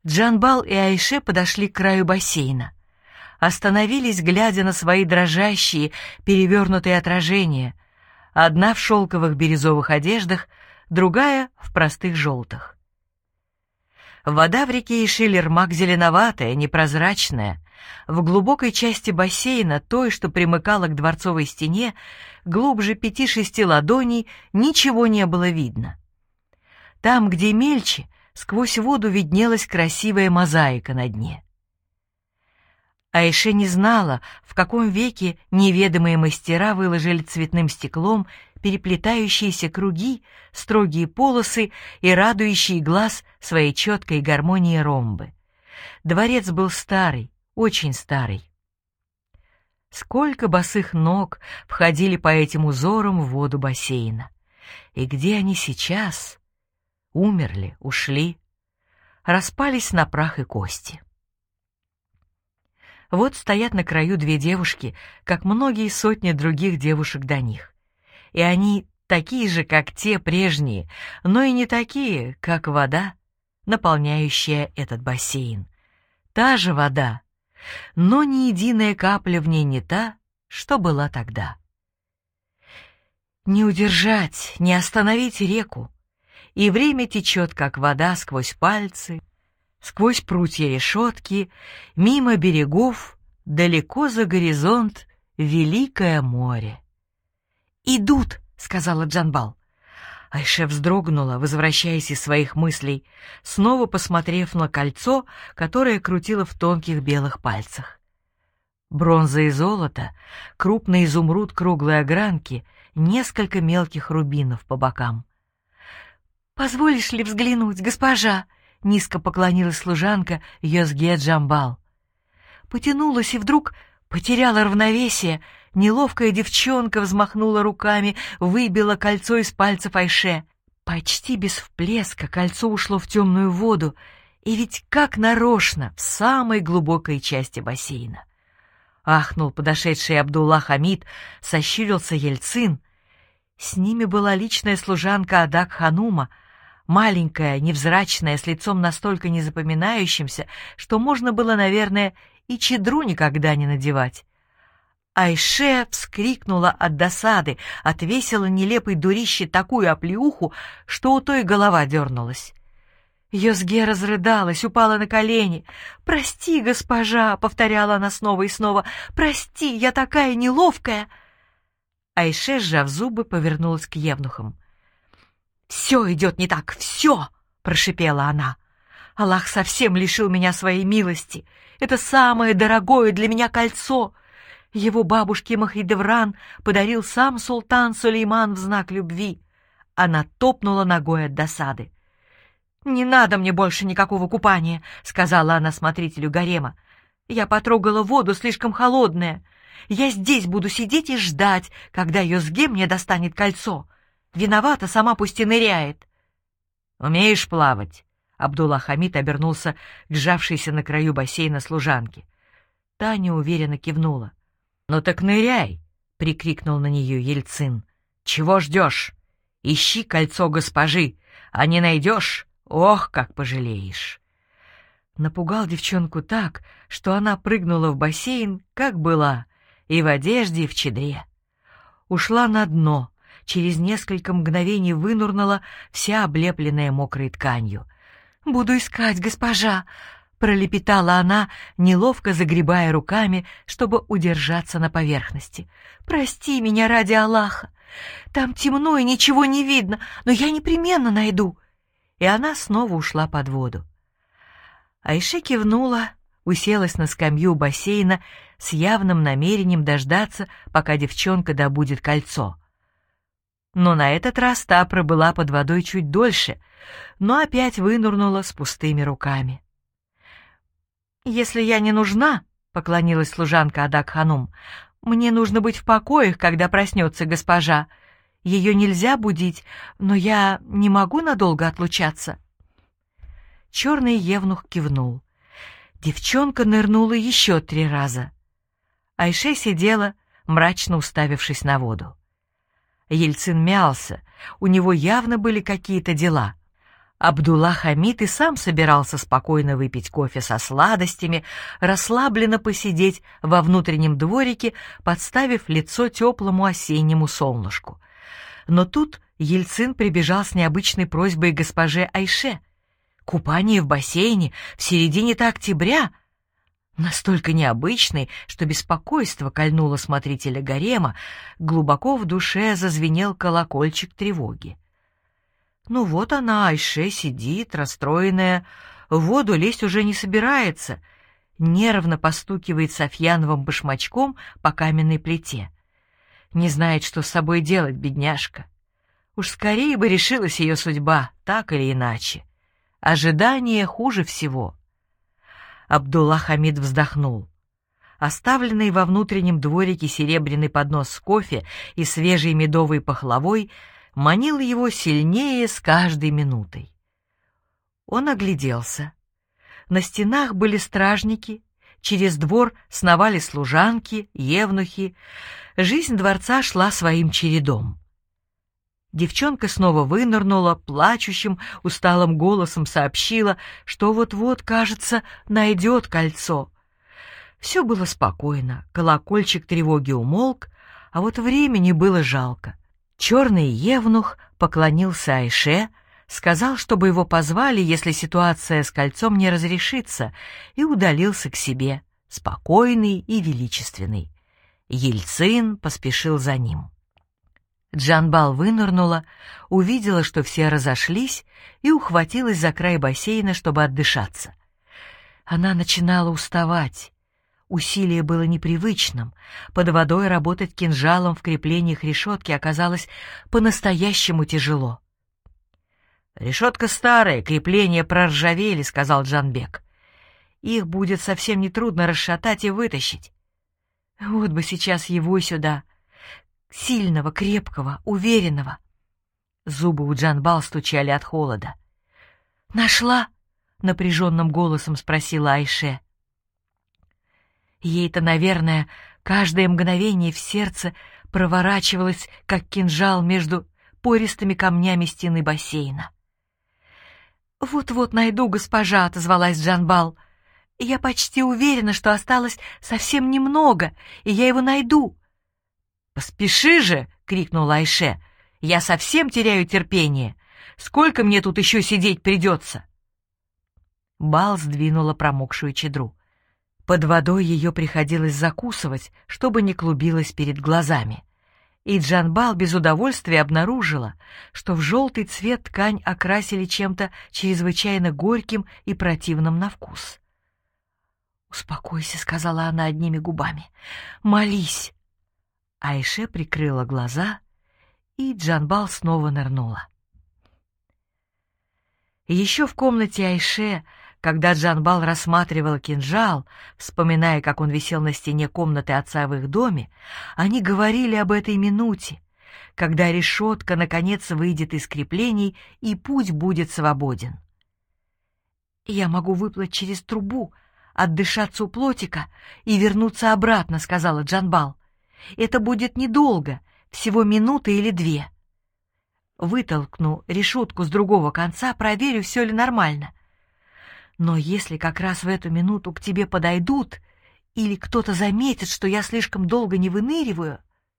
Джанбал и Айше подошли к краю бассейна. Остановились, глядя на свои дрожащие, перевернутые отражения. Одна в шелковых бирюзовых одеждах, другая в простых желтых. Вода в реке Ишилермак зеленоватая, непрозрачная. В глубокой части бассейна, той, что примыкала к дворцовой стене, глубже 5-6 ладоней, ничего не было видно. Там, где мельче, сквозь воду виднелась красивая мозаика на дне. Айше не знала, в каком веке неведомые мастера выложили цветным стеклом переплетающиеся круги, строгие полосы и радующие глаз своей четкой гармонией ромбы. Дворец был старый, очень старый. Сколько босых ног входили по этим узорам в воду бассейна. И где они сейчас? Умерли, ушли, распались на прах и кости. Вот стоят на краю две девушки, как многие сотни других девушек до них. И они такие же, как те прежние, но и не такие, как вода, наполняющая этот бассейн. Та же вода, но ни единая капля в ней не та, что была тогда. Не удержать, не остановить реку, и время течет, как вода, сквозь пальцы, сквозь прутья решетки, мимо берегов, далеко за горизонт, великое море. «Идут!» — сказала Джанбал. Айше вздрогнула, возвращаясь из своих мыслей, снова посмотрев на кольцо, которое крутило в тонких белых пальцах. Бронза и золото, крупный изумруд круглой огранки, несколько мелких рубинов по бокам. «Позволишь ли взглянуть, госпожа?» — низко поклонилась служанка Йозге Джамбал. Потянулась и вдруг потеряла равновесие. Неловкая девчонка взмахнула руками, выбила кольцо из пальцев Айше. Почти без всплеска кольцо ушло в темную воду, и ведь как нарочно, в самой глубокой части бассейна. Ахнул подошедший Абдулла Хамид, сощурился Ельцин. С ними была личная служанка Адак Ханума, маленькая, невзрачная, с лицом настолько незапоминающимся, что можно было, наверное, и чедру никогда не надевать. Айше вскрикнула от досады, отвесила нелепой дурище такую оплеуху, что у той голова дернулась. Йозге разрыдалась, упала на колени. «Прости, госпожа!» — повторяла она снова и снова. «Прости, я такая неловкая!» Айше, сжав зубы, повернулась к евнухам. «Все идет не так, все!» — прошипела она. «Аллах совсем лишил меня своей милости. Это самое дорогое для меня кольцо. Его бабушке Махидевран подарил сам султан Сулейман в знак любви». Она топнула ногой от досады. «Не надо мне больше никакого купания», — сказала она смотрителю гарема. «Я потрогала воду, слишком холодная. Я здесь буду сидеть и ждать, когда Йозге мне достанет кольцо. Виновата, сама пусть и ныряет». «Умеешь плавать?» Абдулла Хамид обернулся к сжавшейся на краю бассейна служанке. Та неуверенно кивнула. «Ну так ныряй!» — прикрикнул на нее Ельцин. «Чего ждешь? Ищи кольцо госпожи, а не найдешь, ох, как пожалеешь!» Напугал девчонку так, что она прыгнула в бассейн, как была, и в одежде, и в чедре. Ушла на дно, через несколько мгновений вынурнула, вся облепленная мокрой тканью. «Буду искать, госпожа!» — пролепетала она, неловко загребая руками, чтобы удержаться на поверхности. «Прости меня ради Аллаха! Там темно и ничего не видно, но я непременно найду!» И она снова ушла под воду. Айше кивнула, уселась на скамью у бассейна с явным намерением дождаться, пока девчонка добудет кольцо. Но на этот раз та пробыла под водой чуть дольше, но опять вынырнула с пустыми руками. «Если я не нужна, — поклонилась служанка Адак Ханум, — мне нужно быть в покоях, когда проснется госпожа. Ее нельзя будить, но я не могу надолго отлучаться». Черный евнух кивнул. Девчонка нырнула еще 3 раза. Айше сидела, мрачно уставившись на воду. Ельцин мялся, у него явно были какие-то дела. Абдулла Хамид и сам собирался спокойно выпить кофе со сладостями, расслабленно посидеть во внутреннем дворике, подставив лицо теплому осеннему солнышку. Но тут Ельцин прибежал с необычной просьбой к госпоже Айше. Купание в бассейне в середине-то октября. Настолько необычный, что беспокойство кольнуло смотрителя гарема, глубоко в душе зазвенел колокольчик тревоги. Ну вот она, Айше, сидит, расстроенная, в воду лезть уже не собирается, нервно постукивает Софьяновым башмачком по каменной плите. Не знает, что с собой делать, бедняжка. Уж скорее бы решилась ее судьба, так или иначе. Ожидание хуже всего. Абдулла Хамид вздохнул. Оставленный во внутреннем дворике серебряный поднос с кофе и свежей медовой пахлавой манил его сильнее с каждой минутой. Он огляделся. На стенах были стражники, через двор сновали служанки, евнухи. Жизнь дворца шла своим чередом. Девчонка снова вынырнула, плачущим, усталым голосом сообщила, что вот-вот, кажется, найдет кольцо. Все было спокойно, колокольчик тревоги умолк, а вот времени было жалко. Черный евнух поклонился Айше, сказал, чтобы его позвали, если ситуация с кольцом не разрешится, и удалился к себе, спокойный и величественный. Ельцин поспешил за ним. Джанбал вынырнула, увидела, что все разошлись, и ухватилась за край бассейна, чтобы отдышаться. Она начинала уставать. Усилие было непривычным. Под водой работать кинжалом в креплениях решетки оказалось по-настоящему тяжело. «Решетка старая, крепления проржавели», — сказал Джанбек. «Их будет совсем нетрудно расшатать и вытащить. Вот бы сейчас его сюда, сильного, крепкого, уверенного». Зубы у Джанбал стучали от холода. «Нашла?» — напряженным голосом спросила Айше. Ей-то, наверное, каждое мгновение в сердце проворачивалось, как кинжал между пористыми камнями стены бассейна. «Вот-вот найду, госпожа», — отозвалась Джанбал. «Я почти уверена, что осталось совсем немного, и я его найду». «Поспеши же!» — крикнула Айше. «Я совсем теряю терпение. Сколько мне тут еще сидеть придется?» Бал сдвинула промокшую чадру. Под водой ее приходилось закусывать, чтобы не клубилось перед глазами. И Джанбал без удовольствия обнаружила, что в желтый цвет ткань окрасили чем-то чрезвычайно горьким и противным на вкус. «Успокойся», — сказала она одними губами. «Молись». Айше прикрыла глаза, и Джанбал снова нырнула. Еще в комнате Айше, когда Джанбал рассматривала кинжал, вспоминая, как он висел на стене комнаты отца в их доме, они говорили об этой минуте, когда решетка наконец выйдет из креплений и путь будет свободен. «Я могу выплыть через трубу, отдышаться у плотика и вернуться обратно», — сказала Джанбал. «Это будет недолго, всего минута или две. Вытолкну решетку с другого конца, проверю, все ли нормально. Но если как раз в эту минуту к тебе подойдут или кто-то заметит, что я слишком долго не выныриваю...»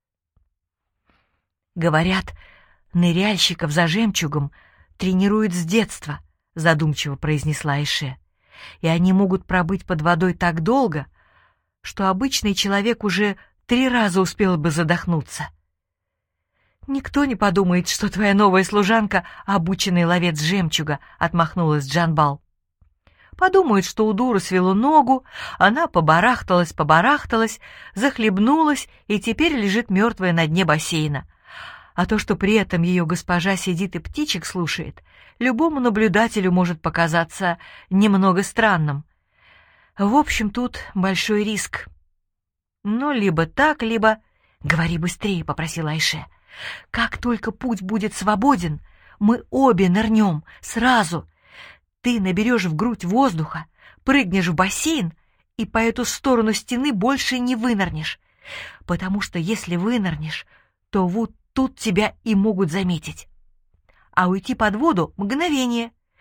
«Говорят, ныряльщиков за жемчугом тренируют с детства», — задумчиво произнесла Айше. «И они могут пробыть под водой так долго, что обычный человек уже 3 раза успел бы задохнуться». «Никто не подумает, что твоя новая служанка — обученный ловец жемчуга», — отмахнулась Джанбал. «Подумают, что у дуры свело ногу, она побарахталась, захлебнулась и теперь лежит мертвая на дне бассейна. А то, что при этом ее госпожа сидит и птичек слушает, любому наблюдателю может показаться немного странным. В общем, тут большой риск. Ну, либо так, либо...» «Говори быстрее», — попросила Айше. «Как только путь будет свободен, мы обе нырнем сразу. Ты наберешь в грудь воздуха, прыгнешь в бассейн и по эту сторону стены больше не вынырнешь, потому что если вынырнешь, то вот тут тебя и могут заметить. А уйти под воду — мгновение.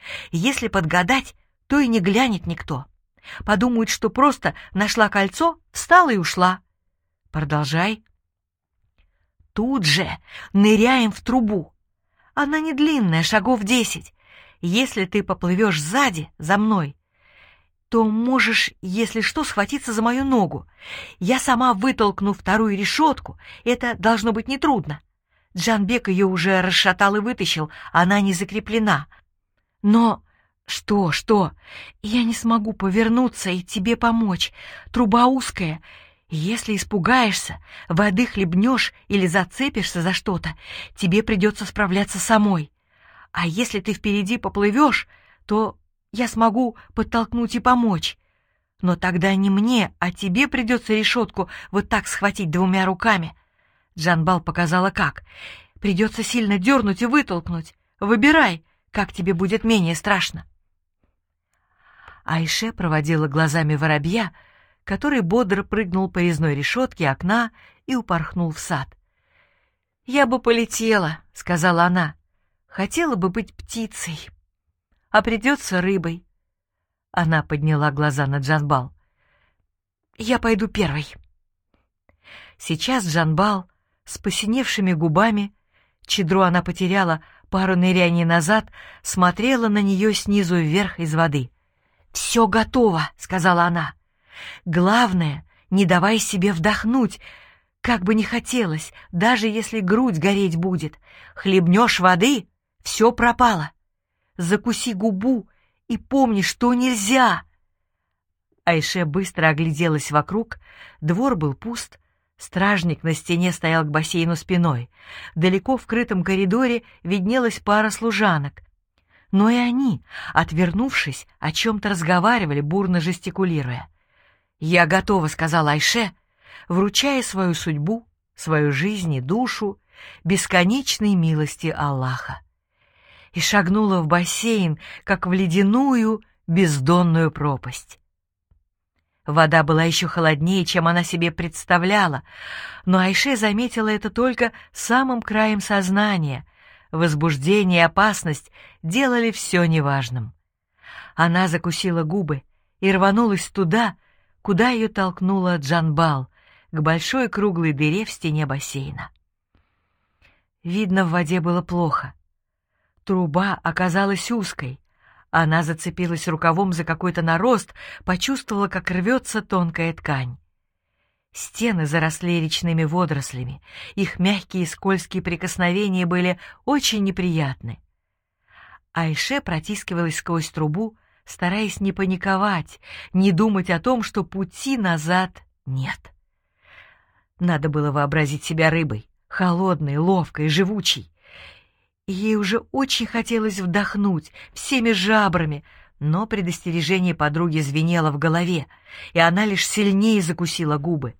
Если подгадать, то и не глянет никто. Подумают, что просто нашла кольцо, встала и ушла. Продолжай. Тут же ныряем в трубу. Она не длинная, шагов 10. Если ты поплывешь сзади, за мной, то можешь, если что, схватиться за мою ногу. Я сама вытолкну вторую решетку, это должно быть нетрудно. Джанбек ее уже расшатал и вытащил, она не закреплена. Но... Что? Я не смогу повернуться и тебе помочь. Труба узкая. Если испугаешься, воды хлебнешь или зацепишься за что-то, тебе придется справляться самой. А если ты впереди поплывешь, то я смогу подтолкнуть и помочь. Но тогда не мне, а тебе придется решетку вот так схватить двумя руками. Джанбал показала как. Придется сильно дернуть и вытолкнуть. Выбирай, как тебе будет менее страшно. Айше проводила глазами воробья, который бодро прыгнул по резной решетке окна и упорхнул в сад. «Я бы полетела», — сказала она. «Хотела бы быть птицей, а придется рыбой». Она подняла глаза на Джанбал. «Я пойду первой». Сейчас Джанбал с посиневшими губами, чедру она потеряла пару ныряний назад, смотрела на нее снизу вверх из воды. «Все готово», — сказала она. «Главное, не давай себе вдохнуть, как бы ни хотелось, даже если грудь гореть будет. Хлебнешь воды — все пропало. Закуси губу и помни, что нельзя». Айше быстро огляделась вокруг, двор был пуст, стражник на стене стоял к бассейну спиной. Далеко в крытом коридоре виднелась пара служанок. Но и они, отвернувшись, о чем-то разговаривали, бурно жестикулируя. «Я готова», — сказала Айше, вручая свою судьбу, свою жизнь и душу бесконечной милости Аллаха. И шагнула в бассейн, как в ледяную, бездонную пропасть. Вода была еще холоднее, чем она себе представляла, но Айше заметила это только самым краем сознания. Возбуждение и опасность делали все неважным. Она закусила губы и рванулась туда, куда ее толкнула Джанбал, к большой круглой дыре в стене бассейна. Видно, в воде было плохо. Труба оказалась узкой. Она зацепилась рукавом за какой-то нарост, почувствовала, как рвется тонкая ткань. Стены заросли речными водорослями, их мягкие и скользкие прикосновения были очень неприятны. Айше протискивалась сквозь трубу, стараясь не паниковать, не думать о том, что пути назад нет. Надо было вообразить себя рыбой, холодной, ловкой, живучей. Ей уже очень хотелось вдохнуть всеми жабрами, но предостережение подруги звенело в голове, и она лишь сильнее закусила губы.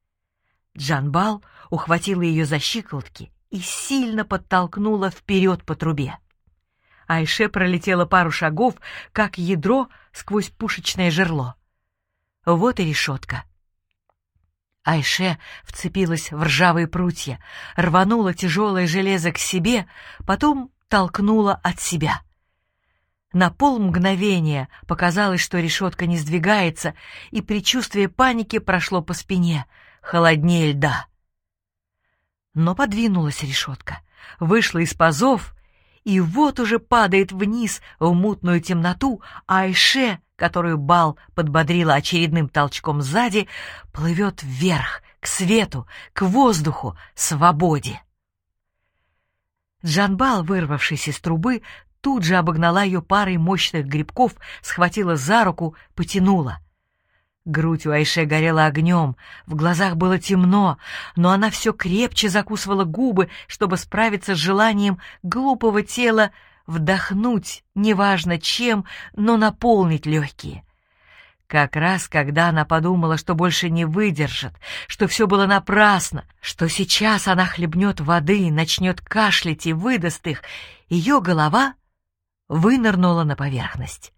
Джанбал ухватила ее за щиколотки и сильно подтолкнула вперед по трубе. Айше пролетела пару шагов, как ядро сквозь пушечное жерло. Вот и решетка. Айше вцепилась в ржавые прутья, рванула тяжелое железо к себе, потом толкнула от себя. На полмгновения показалось, что решетка не сдвигается, и предчувствие паники прошло по спине, холоднее льда. Но подвинулась решетка, вышла из пазов, и вот уже падает вниз в мутную темноту, а Айше, которую Бал подбодрила очередным толчком сзади, плывет вверх, к свету, к воздуху, свободе. Джанбал, вырвавшись из трубы, тут же обогнала ее парой мощных грибков, схватила за руку, потянула. Грудь у Айше горела огнем, в глазах было темно, но она все крепче закусывала губы, чтобы справиться с желанием глупого тела вдохнуть, неважно чем, но наполнить легкие. Как раз когда она подумала, что больше не выдержит, что все было напрасно, что сейчас она хлебнет воды, начнет кашлять и выдаст их, ее голова вынырнула на поверхность.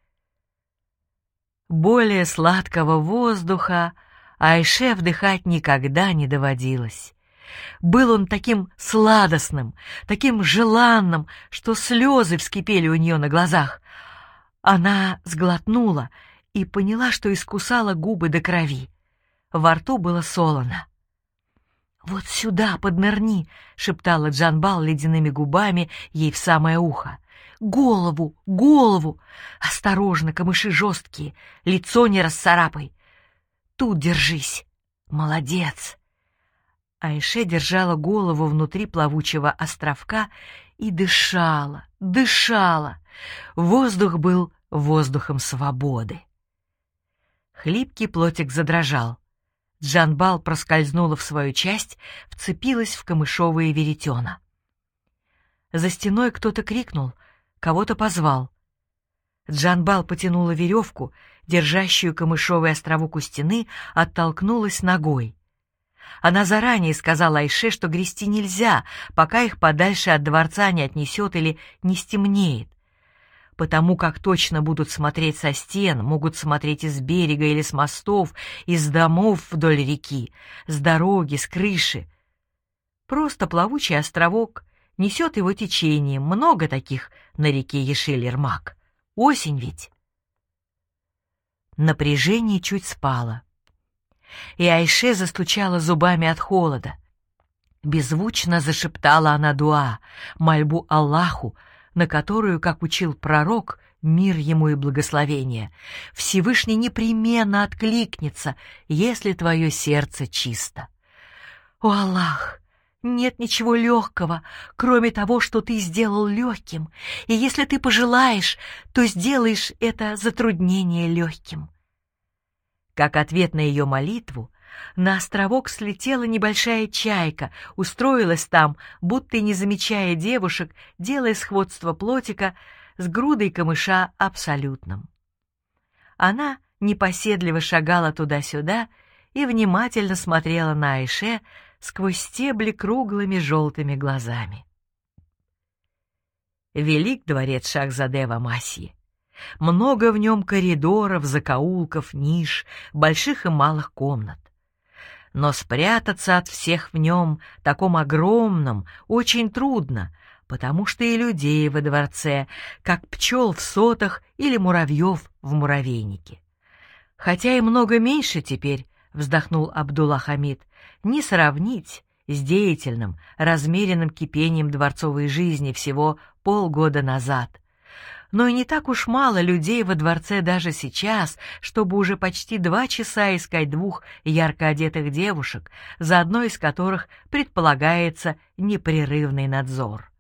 Более сладкого воздуха Айше вдыхать никогда не доводилось. Был он таким сладостным, таким желанным, что слезы вскипели у нее на глазах, Она сглотнула и поняла, что искусала губы до крови. Во рту было солоно. «Вот сюда поднырни», — шептала Джанбал ледяными губами ей в самое ухо. «Голову, голову! Осторожно, камыши жесткие, лицо не расцарапай. Тут держись. Молодец!» Айше держала голову внутри плавучего островка и дышала, дышала. Воздух был воздухом свободы. Хлипкий плотик задрожал. Джанбал проскользнула в свою часть, вцепилась в камышовые веретена. За стеной кто-то крикнул, кого-то позвал. Джанбал потянула веревку, держащую камышовый островок у стены, оттолкнулась ногой. Она заранее сказала Айше, что грести нельзя, пока их подальше от дворца не отнесет или не стемнеет. Потому как точно будут смотреть со стен, могут смотреть из берега или с мостов, из домов вдоль реки, с дороги, с крыши. Просто плавучий островок, несет его течением, много таких на реке Ешель-Ермак. Осень ведь. Напряжение чуть спало. И Айше застучала зубами от холода. Беззвучно зашептала она дуа, мольбу Аллаху, на которую, как учил пророк, мир ему и благословение, Всевышний непременно откликнется, если твое сердце чисто. О, Аллах! Нет ничего легкого, кроме того, что ты сделал легким, и если ты пожелаешь, то сделаешь это затруднение легким. Как ответ на ее молитву, на островок слетела небольшая чайка, устроилась там, будто и не замечая девушек, делая сходство плотика с грудой камыша абсолютным. Она непоседливо шагала туда-сюда и внимательно смотрела на Айше сквозь стебли круглыми желтыми глазами. Велик дворец Шахзаде в Амасии. Много в нем коридоров, закоулков, ниш, больших и малых комнат. Но спрятаться от всех в нем, таком огромном, очень трудно, потому что и людей во дворце, как пчел в сотах или муравьев в муравейнике. Хотя и много меньше теперь, вздохнул Абдулла Хамид, не сравнить с деятельным, размеренным кипением дворцовой жизни всего полгода назад. Но и не так уж мало людей во дворце даже сейчас, чтобы уже почти 2 часа искать 2 ярко одетых девушек, за одной из которых предполагается непрерывный надзор.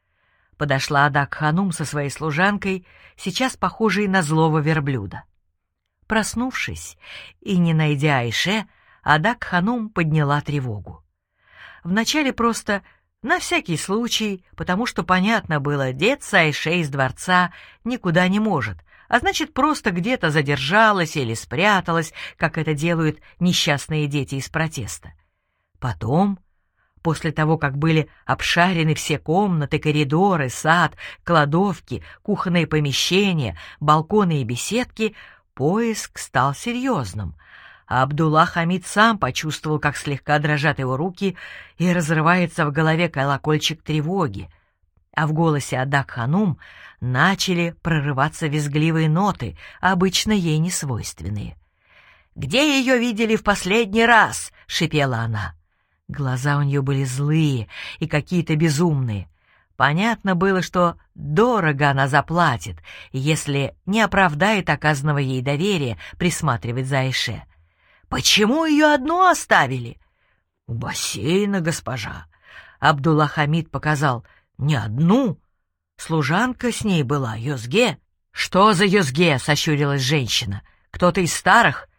Подошла Адак-ханум со своей служанкой, сейчас похожей на злого верблюда. Проснувшись и не найдя Айше, Адак-ханум подняла тревогу. Вначале просто на всякий случай, потому что, понятно было, деться Айше из дворца никуда не может, а значит, просто где-то задержалась или спряталась, как это делают несчастные дети из протеста. Потом, после того, как были обшарены все комнаты, коридоры, сад, кладовки, кухонные помещения, балконы и беседки, поиск стал серьезным. А Абдулла Хамид сам почувствовал, как слегка дрожат его руки и разрывается в голове колокольчик тревоги. А в голосе Адак-ханум начали прорываться визгливые ноты, обычно ей не свойственные. «Где ее видели в последний раз?» — шипела она. Глаза у нее были злые и какие-то безумные. Понятно было, что дорого она заплатит, если не оправдает оказанного ей доверия присматривать за Айше. «Почему ее одну оставили?» «У бассейна, госпожа». Абдулла Хамид показал. «Не одну. Служанка с ней была, Йозге». «Что за Йозге?» — сощурилась женщина. «Кто-то из старых?»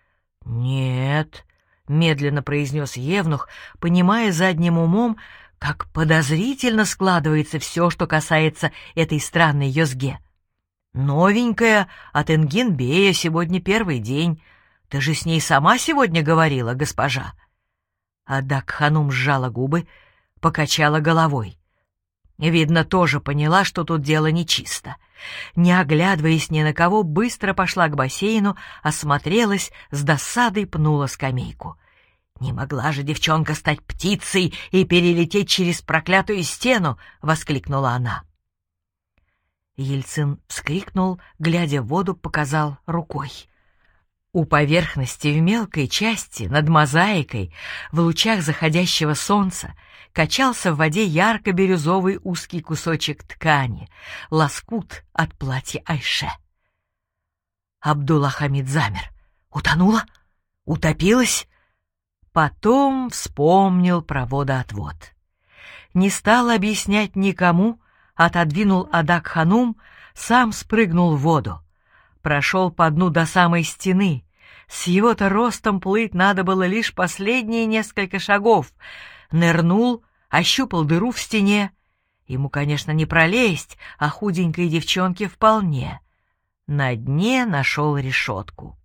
«Нет», — медленно произнес евнух, понимая задним умом, как подозрительно складывается все, что касается этой странной Йозге. «Новенькая, от Энгин-бея, сегодня первый день. Ты же с ней сама сегодня говорила, госпожа?» Адак-ханум сжала губы, покачала головой. Видно, тоже поняла, что тут дело нечисто. Не оглядываясь ни на кого, быстро пошла к бассейну, осмотрелась, с досадой пнула скамейку. «Не могла же девчонка стать птицей и перелететь через проклятую стену!» — воскликнула она. Ельцин вскрикнул, глядя в воду, показал рукой. У поверхности в мелкой части, над мозаикой, в лучах заходящего солнца, качался в воде ярко-бирюзовый узкий кусочек ткани, лоскут от платья Айше. Абдулла-Хамид замер. Утонула? Утопилась? Потом вспомнил про водоотвод. Не стал объяснять никому, отодвинул Адак-ханум, сам спрыгнул в воду. Прошел по дну до самой стены. С его-то ростом плыть надо было лишь последние несколько шагов. Нырнул, ощупал дыру в стене. Ему, конечно, не пролезть, а худенькой девчонке вполне. На дне нашел решетку.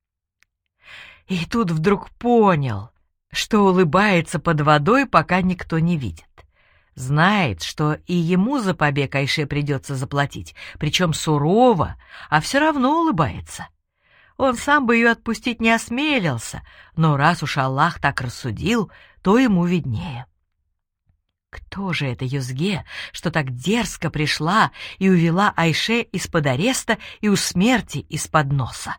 И тут вдруг понял, что улыбается под водой, пока никто не видит. Знает, что и ему за побег Айше придется заплатить, причем сурово, а все равно улыбается. Он сам бы ее отпустить не осмелился, но раз уж Аллах так рассудил, то ему виднее. Кто же это Юзге, что так дерзко пришла и увела Айше из-под ареста и у смерти из-под носа?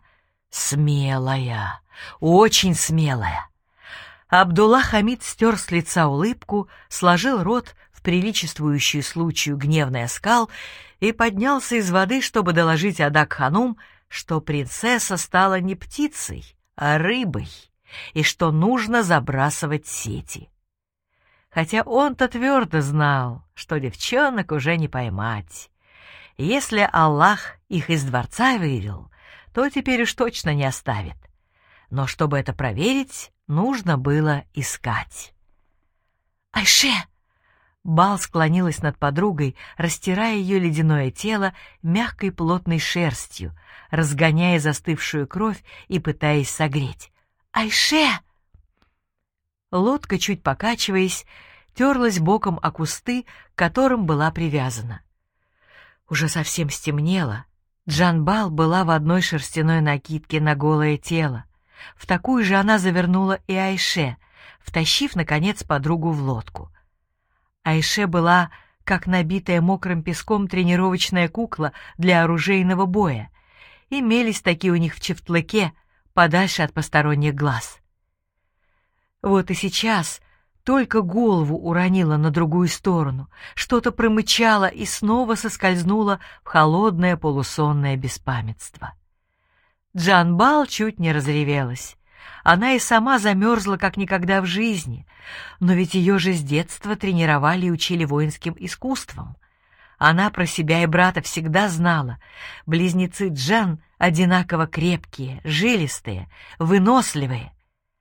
Смелая, очень смелая. Абдулла-Хамид стер с лица улыбку, сложил рот в приличествующую случаю гневный оскал и поднялся из воды, чтобы доложить Адак-ханум, что принцесса стала не птицей, а рыбой, и что нужно забрасывать сети. Хотя он-то твердо знал, что девчонок уже не поймать. Если Аллах их из дворца вывел, то теперь уж точно не оставит. Но чтобы это проверить, нужно было искать. «Айше!» Бал склонилась над подругой, растирая ее ледяное тело мягкой плотной шерстью, разгоняя застывшую кровь и пытаясь согреть. «Айше!» Лодка, чуть покачиваясь, терлась боком о кусты, к которым была привязана. Уже совсем стемнело. Джанбал была в одной шерстяной накидке на голое тело. В такую же она завернула и Айше, втащив, наконец, подругу в лодку. Айше была, как набитая мокрым песком тренировочная кукла для оружейного боя. Имелись такие у них в Чифтлыке, подальше от посторонних глаз. Вот и сейчас только голову уронила на другую сторону, что-то промычала и снова соскользнула в холодное полусонное беспамятство. Джанбал чуть не разревелась. Она и сама замерзла, как никогда в жизни, но ведь ее же с детства тренировали и учили воинским искусствам. Она про себя и брата всегда знала. Близнецы Джан одинаково крепкие, жилистые, выносливые.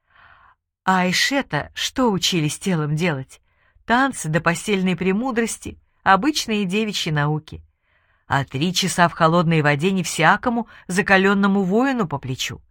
А Айше-то что учились телом делать? Танцы до постельной премудрости, обычные девичьи науки. А 3 часа в холодной воде не всякому закаленному воину по плечу.